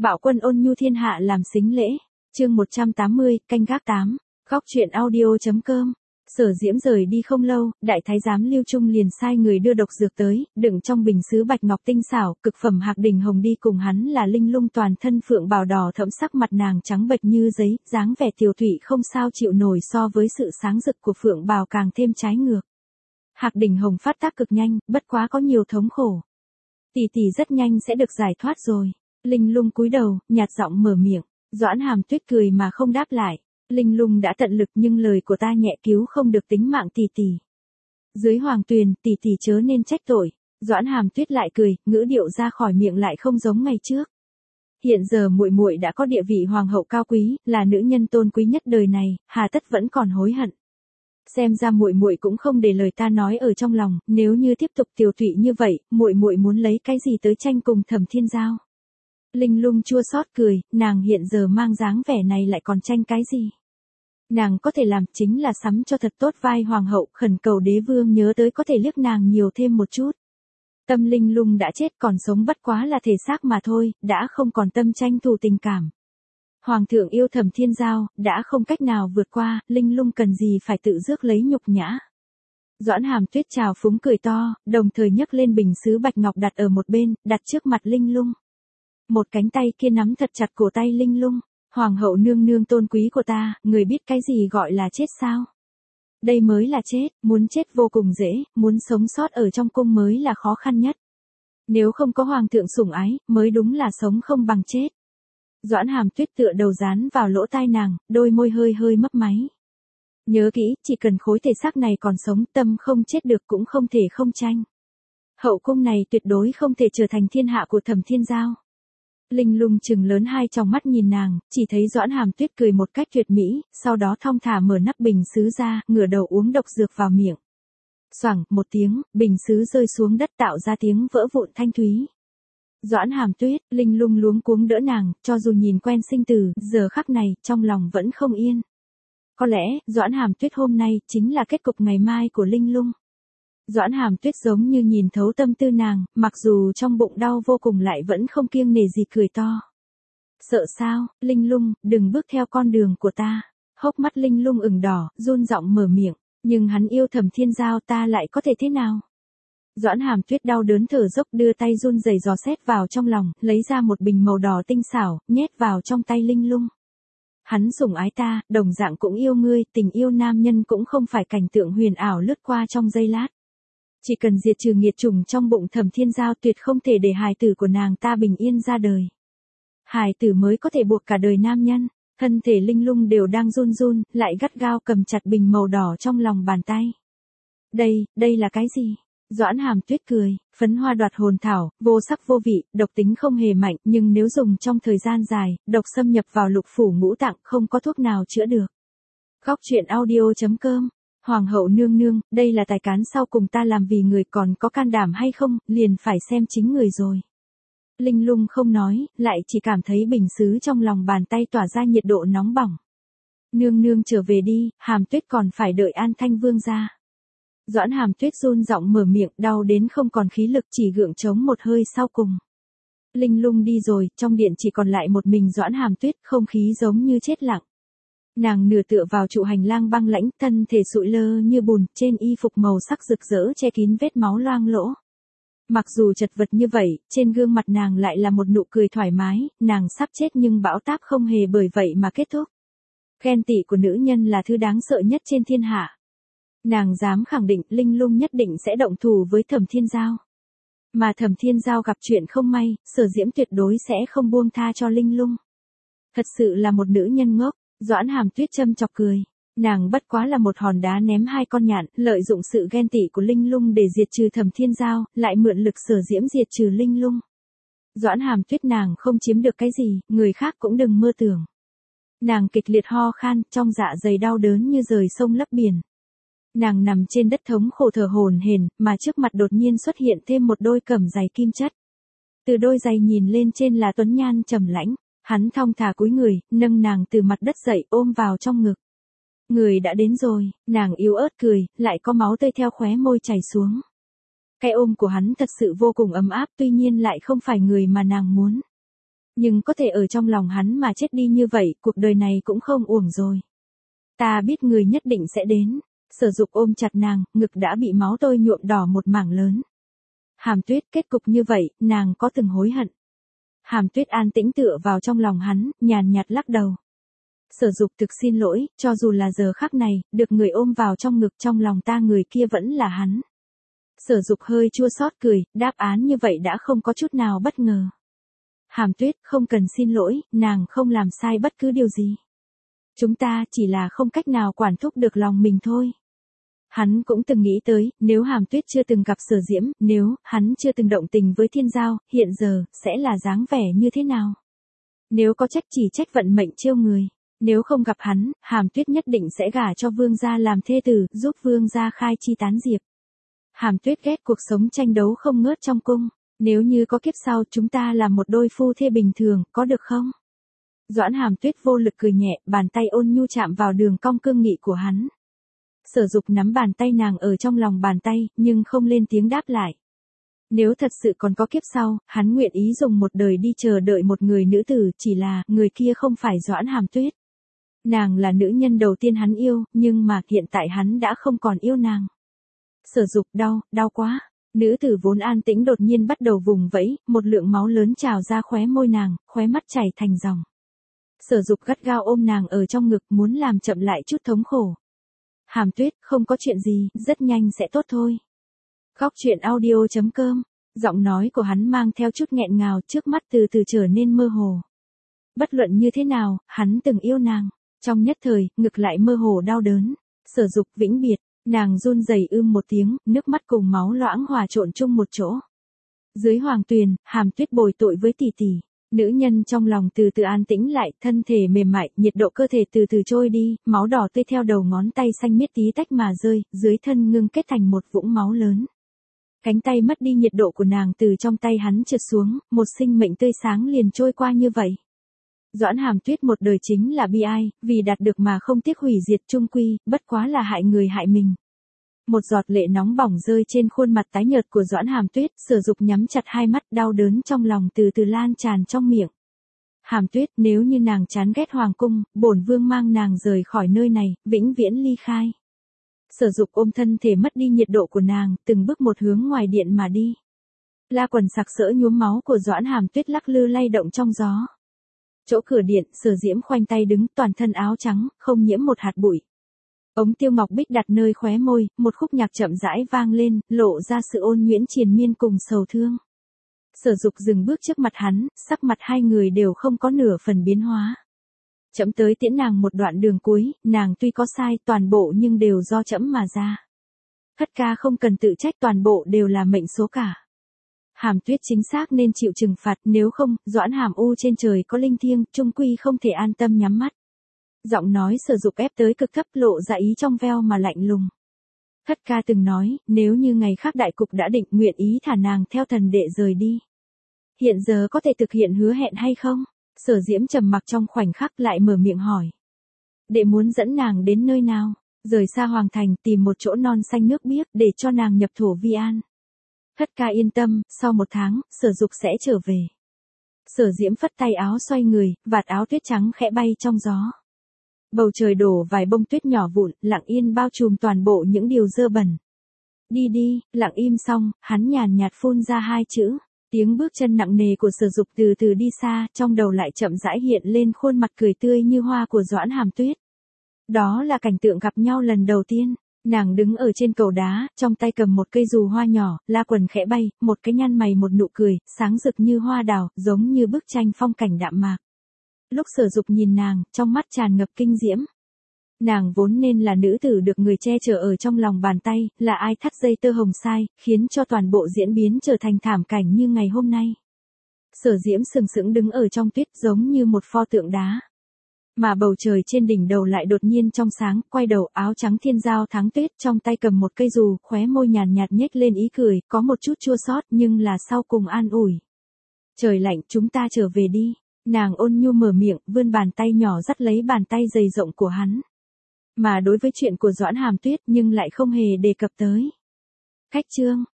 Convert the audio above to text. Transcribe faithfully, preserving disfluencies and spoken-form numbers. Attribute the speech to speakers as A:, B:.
A: Bạo quân ôn nhu thiên hạ làm sính lễ. Chương một trăm tám mươi, canh gác tám. Góc truyện audio.com. Sở Diễm rời đi không lâu, đại thái giám Lưu Trung liền sai người đưa độc dược tới, đựng trong bình sứ bạch ngọc tinh xảo, cực phẩm hạc đỉnh hồng đi cùng hắn là Linh Lung, toàn thân phượng bào đỏ thẫm, sắc mặt nàng trắng bệch như giấy, dáng vẻ tiều thụy không sao chịu nổi, so với sự sáng rực của phượng bào càng thêm trái ngược. Hạc đỉnh hồng phát tác cực nhanh, bất quá có nhiều thống khổ. Tỷ tỷ rất nhanh sẽ được giải thoát rồi. Linh Lung cúi đầu, nhạt giọng mở miệng. Doãn Hàm Tuyết cười mà không đáp lại. Linh Lung đã tận lực nhưng lời của ta nhẹ cứu không được tính mạng tỷ tỷ. Dưới hoàng tuyền, tỷ tỷ chớ nên trách tội. Doãn Hàm Tuyết lại cười, ngữ điệu ra khỏi miệng lại không giống ngày trước. Hiện giờ muội muội đã có địa vị hoàng hậu cao quý, là nữ nhân tôn quý nhất đời này, hà tất vẫn còn hối hận. Xem ra muội muội cũng không để lời ta nói ở trong lòng, nếu như tiếp tục tiều tụy như vậy, muội muội muốn lấy cái gì tới tranh cùng Thẩm Thiên Giao? Linh Lung chua xót cười, nàng hiện giờ mang dáng vẻ này lại còn tranh cái gì? Nàng có thể làm chính là sắm cho thật tốt vai hoàng hậu, khẩn cầu đế vương nhớ tới có thể liếc nàng nhiều thêm một chút. Tâm Linh Lung đã chết, còn sống bất quá là thể xác mà thôi, đã không còn tâm tranh thù tình cảm. Hoàng thượng yêu Thẩm Thiên Giao, đã không cách nào vượt qua, Linh Lung cần gì phải tự rước lấy nhục nhã. Doãn Hàm Tuyết trào phúng cười to, đồng thời nhấc lên bình sứ bạch ngọc đặt ở một bên, đặt trước mặt Linh Lung. Một cánh tay kia nắm thật chặt cổ tay Linh Lung. Hoàng hậu nương nương tôn quý của ta, người biết cái gì gọi là chết sao? Đây mới là chết, muốn chết vô cùng dễ, muốn sống sót ở trong cung mới là khó khăn nhất. Nếu không có hoàng thượng sủng ái, mới đúng là sống không bằng chết. Doãn Hàm Tuyết tựa đầu dán vào lỗ tai nàng, đôi môi hơi hơi mấp máy. Nhớ kỹ, chỉ cần khối thể xác này còn sống, tâm không chết được cũng không thể không tranh. Hậu cung này tuyệt đối không thể trở thành thiên hạ của Thẩm Thiên Giao. Linh Lung trừng lớn hai tròng mắt nhìn nàng, chỉ thấy Doãn Hàm Tuyết cười một cách tuyệt mỹ, sau đó thong thả mở nắp bình sứ ra, ngửa đầu uống độc dược vào miệng. Xoảng, một tiếng, bình sứ rơi xuống đất tạo ra tiếng vỡ vụn thanh thúy. Doãn Hàm Tuyết, Linh Lung luống cuống đỡ nàng, cho dù nhìn quen sinh tử, giờ khắc này, trong lòng vẫn không yên. Có lẽ, Doãn Hàm Tuyết hôm nay, chính là kết cục ngày mai của Linh Lung. Doãn Hàm Tuyết giống như nhìn thấu tâm tư nàng, mặc dù trong bụng đau vô cùng lại vẫn không kiêng nể gì cười to. Sợ sao, Linh Lung, đừng bước theo con đường của ta. Hốc mắt Linh Lung ửng đỏ, run giọng mở miệng, nhưng hắn yêu Thẩm Thiên Giao, ta lại có thể thế nào? Doãn Hàm Tuyết đau đớn thở dốc, đưa tay run rẩy dò xét vào trong lòng, lấy ra một bình màu đỏ tinh xảo, nhét vào trong tay Linh Lung. Hắn sủng ái ta, đồng dạng cũng yêu ngươi, tình yêu nam nhân cũng không phải cảnh tượng huyền ảo lướt qua trong giây lát. Chỉ cần diệt trừ nghiệt chủng trong bụng Thẩm Thiên Giao, tuyệt không thể để hài tử của nàng ta bình yên ra đời. Hài tử mới có thể buộc cả đời nam nhân. Thân thể Linh Lung đều đang run run, lại gắt gao cầm chặt bình màu đỏ trong lòng bàn tay. Đây, đây là cái gì? Doãn Hàm Tuyết cười, phấn hoa đoạt hồn thảo, vô sắc vô vị, độc tính không hề mạnh, nhưng nếu dùng trong thời gian dài, độc xâm nhập vào lục phủ ngũ tạng, không có thuốc nào chữa được. Góc truyện audio.com. Hoàng hậu nương nương, đây là tài cán sau cùng ta làm vì người, còn có can đảm hay không, liền phải xem chính người rồi. Linh Lung không nói, lại chỉ cảm thấy bình sứ trong lòng bàn tay tỏa ra nhiệt độ nóng bỏng. Nương nương trở về đi, Hàm Tuyết còn phải đợi An Thanh Vương ra. Doãn Hàm Tuyết run giọng mở miệng, đau đến không còn khí lực, chỉ gượng chống một hơi sau cùng. Linh Lung đi rồi, trong điện chỉ còn lại một mình Doãn Hàm Tuyết, không khí giống như chết lặng. Nàng nửa tựa vào trụ hành lang băng lãnh, thân thể sụi lơ như bùn, trên y phục màu sắc rực rỡ che kín vết máu loang lỗ. Mặc dù chật vật như vậy, trên gương mặt nàng lại là một nụ cười thoải mái, nàng sắp chết nhưng bão táp không hề bởi vậy mà kết thúc. Ghen tị của nữ nhân là thứ đáng sợ nhất trên thiên hạ. Nàng dám khẳng định Linh Lung nhất định sẽ động thủ với Thẩm Thiên Giao. Mà Thẩm Thiên Giao gặp chuyện không may, Sở Diễm tuyệt đối sẽ không buông tha cho Linh Lung. Thật sự là một nữ nhân ngốc. Doãn Hàm Tuyết châm chọc cười. Nàng bất quá là một hòn đá ném hai con nhạn, lợi dụng sự ghen tị của Linh Lung để diệt trừ Thẩm Thiên Giao, lại mượn lực Sở Diễm diệt trừ Linh Lung. Doãn Hàm Tuyết nàng không chiếm được cái gì, người khác cũng đừng mơ tưởng. Nàng kịch liệt ho khan, trong dạ dày đau đớn như rời sông lấp biển. Nàng nằm trên đất thống khổ thở hổn hển, mà trước mặt đột nhiên xuất hiện thêm một đôi cẩm giày kim chất. Từ đôi giày nhìn lên trên là tuấn nhan trầm lãnh. Hắn thong thả cúi người, nâng nàng từ mặt đất dậy, ôm vào trong ngực. Người đã đến rồi, nàng yếu ớt cười, lại có máu tươi theo khóe môi chảy xuống. Cái ôm của hắn thật sự vô cùng ấm áp, tuy nhiên lại không phải người mà nàng muốn. Nhưng có thể ở trong lòng hắn mà chết đi như vậy, cuộc đời này cũng không uổng rồi. Ta biết người nhất định sẽ đến. Sở Dục ôm chặt nàng, ngực đã bị máu tươi nhuộm đỏ một mảng lớn. Hàm Tuyết, kết cục như vậy, nàng có từng hối hận. Hàm Tuyết an tĩnh tựa vào trong lòng hắn, nhàn nhạt lắc đầu. Sở Dục thực xin lỗi, cho dù là giờ khắc này, được người ôm vào trong ngực trong lòng ta người kia vẫn là hắn. Sở Dục hơi chua xót cười, đáp án như vậy đã không có chút nào bất ngờ. Hàm Tuyết, không cần xin lỗi, nàng không làm sai bất cứ điều gì. Chúng ta chỉ là không cách nào quản thúc được lòng mình thôi. Hắn cũng từng nghĩ tới, nếu Hàm Tuyết chưa từng gặp Sở Diễm, nếu hắn chưa từng động tình với Thiên Giao, hiện giờ, sẽ là dáng vẻ như thế nào? Nếu có trách chỉ trách vận mệnh trêu người. Nếu không gặp hắn, Hàm Tuyết nhất định sẽ gả cho Vương gia làm thê tử, giúp Vương gia khai chi tán diệp. Hàm Tuyết ghét cuộc sống tranh đấu không ngớt trong cung. Nếu như có kiếp sau chúng ta là một đôi phu thê bình thường, có được không? Doãn Hàm Tuyết vô lực cười nhẹ, bàn tay ôn nhu chạm vào đường cong cương nghị của hắn. Sở Dục nắm bàn tay nàng ở trong lòng bàn tay, nhưng không lên tiếng đáp lại. Nếu thật sự còn có kiếp sau, hắn nguyện ý dùng một đời đi chờ đợi một người nữ tử, chỉ là, người kia không phải Doãn Hàm Tuyết. Nàng là nữ nhân đầu tiên hắn yêu, nhưng mà hiện tại hắn đã không còn yêu nàng. Sở Dục đau, đau quá. Nữ tử vốn an tĩnh đột nhiên bắt đầu vùng vẫy, một lượng máu lớn trào ra khóe môi nàng, khóe mắt chảy thành dòng. Sở Dục gắt gao ôm nàng ở trong ngực muốn làm chậm lại chút thống khổ. Hàm Tuyết, không có chuyện gì, rất nhanh sẽ tốt thôi. Góc truyện audio chấm com, giọng nói của hắn mang theo chút nghẹn ngào, trước mắt từ từ trở nên mơ hồ. Bất luận như thế nào, hắn từng yêu nàng. Trong nhất thời, ngực lại mơ hồ đau đớn. Sở Dục vĩnh biệt. Nàng run rẩy ưm một tiếng, nước mắt cùng máu loãng hòa trộn chung một chỗ. Dưới hoàng tuyền, Hàm Tuyết bồi tội với tỷ tỷ. Nữ nhân trong lòng từ từ an tĩnh lại, thân thể mềm mại, nhiệt độ cơ thể từ từ trôi đi, máu đỏ tươi theo đầu ngón tay xanh miết tí tách mà rơi, dưới thân ngưng kết thành một vũng máu lớn. Cánh tay mất đi nhiệt độ của nàng từ trong tay hắn trượt xuống, một sinh mệnh tươi sáng liền trôi qua như vậy. Doãn Hàm Tuyết một đời chính là bi ai, vì đạt được mà không tiếc hủy diệt chung quy, bất quá là hại người hại mình. Một giọt lệ nóng bỏng rơi trên khuôn mặt tái nhợt của Doãn Hàm Tuyết, Sở Dục nhắm chặt hai mắt, đau đớn trong lòng từ từ lan tràn trong miệng. Hàm Tuyết, nếu như nàng chán ghét hoàng cung, bổn vương mang nàng rời khỏi nơi này, vĩnh viễn ly khai. Sở Dục ôm thân thể mất đi nhiệt độ của nàng, từng bước một hướng ngoài điện mà đi. La quần sặc sỡ nhuốm máu của Doãn Hàm Tuyết lắc lư lay động trong gió. Chỗ cửa điện, Sở Diễm khoanh tay đứng, toàn thân áo trắng, không nhiễm một hạt bụi. Ống tiêu ngọc bích đặt nơi khóe môi, một khúc nhạc chậm rãi vang lên, lộ ra sự ôn nhuyễn triền miên cùng sầu thương. Sở Dục dừng bước trước mặt hắn, sắc mặt hai người đều không có nửa phần biến hóa. Trẫm tới tiễn nàng một đoạn đường cuối, nàng tuy có sai toàn bộ nhưng đều do trẫm mà ra. Thất ca không cần tự trách, toàn bộ đều là mệnh số cả. Hàm Tuyết chính xác nên chịu trừng phạt, nếu không, Doãn Hàm U trên trời có linh thiêng, trung quy không thể an tâm nhắm mắt. Giọng nói Sở Dục ép tới cực thấp, lộ ra ý trong veo mà lạnh lùng. Thất ca từng nói, nếu như ngày khác đại cục đã định, nguyện ý thả nàng theo thần đệ rời đi. Hiện giờ có thể thực hiện hứa hẹn hay không? Sở Diễm trầm mặc trong khoảnh khắc lại mở miệng hỏi. Đệ muốn dẫn nàng đến nơi nào? Rời xa hoàng thành, tìm một chỗ non xanh nước biếc để cho nàng nhập thổ vi an. Thất ca yên tâm, sau một tháng, Sở Dục sẽ trở về. Sở Diễm phất tay áo xoay người, vạt áo tuyết trắng khẽ bay trong gió. Bầu trời đổ vài bông tuyết nhỏ vụn, lặng yên bao trùm toàn bộ những điều dơ bẩn. Đi đi, lặng im xong, hắn nhàn nhạt phun ra hai chữ. Tiếng bước chân nặng nề của Sở Dục từ từ đi xa, trong đầu lại chậm rãi hiện lên khuôn mặt cười tươi như hoa của Doãn Hàm Tuyết. Đó là cảnh tượng gặp nhau lần đầu tiên. Nàng đứng ở trên cầu đá, trong tay cầm một cây dù hoa nhỏ, la quần khẽ bay, một cái nhăn mày một nụ cười, sáng rực như hoa đào, giống như bức tranh phong cảnh đạm mạc. Lúc Sở Dục nhìn nàng, trong mắt tràn ngập kinh diễm. Nàng vốn nên là nữ tử được người che chở ở trong lòng bàn tay, là ai thắt dây tơ hồng sai, khiến cho toàn bộ diễn biến trở thành thảm cảnh như ngày hôm nay. Sở Diễm sừng sững đứng ở trong tuyết giống như một pho tượng đá. Mà bầu trời trên đỉnh đầu lại đột nhiên trong sáng, quay đầu áo trắng Thiên Giao Thắng Tuyết trong tay cầm một cây dù, khóe môi nhàn nhạt nhếch lên ý cười, có một chút chua xót nhưng là sau cùng an ủi. Trời lạnh, chúng ta trở về đi. Nàng ôn nhu mở miệng, vươn bàn tay nhỏ dắt lấy bàn tay dày rộng của hắn. Mà đối với chuyện của Doãn Hàm Tuyết nhưng lại không hề đề cập tới. Khách chương.